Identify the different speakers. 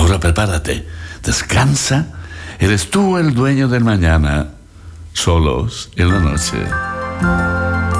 Speaker 1: Ahora prepárate, descansa. Eres tú el dueño del mañana. Solos en la noche.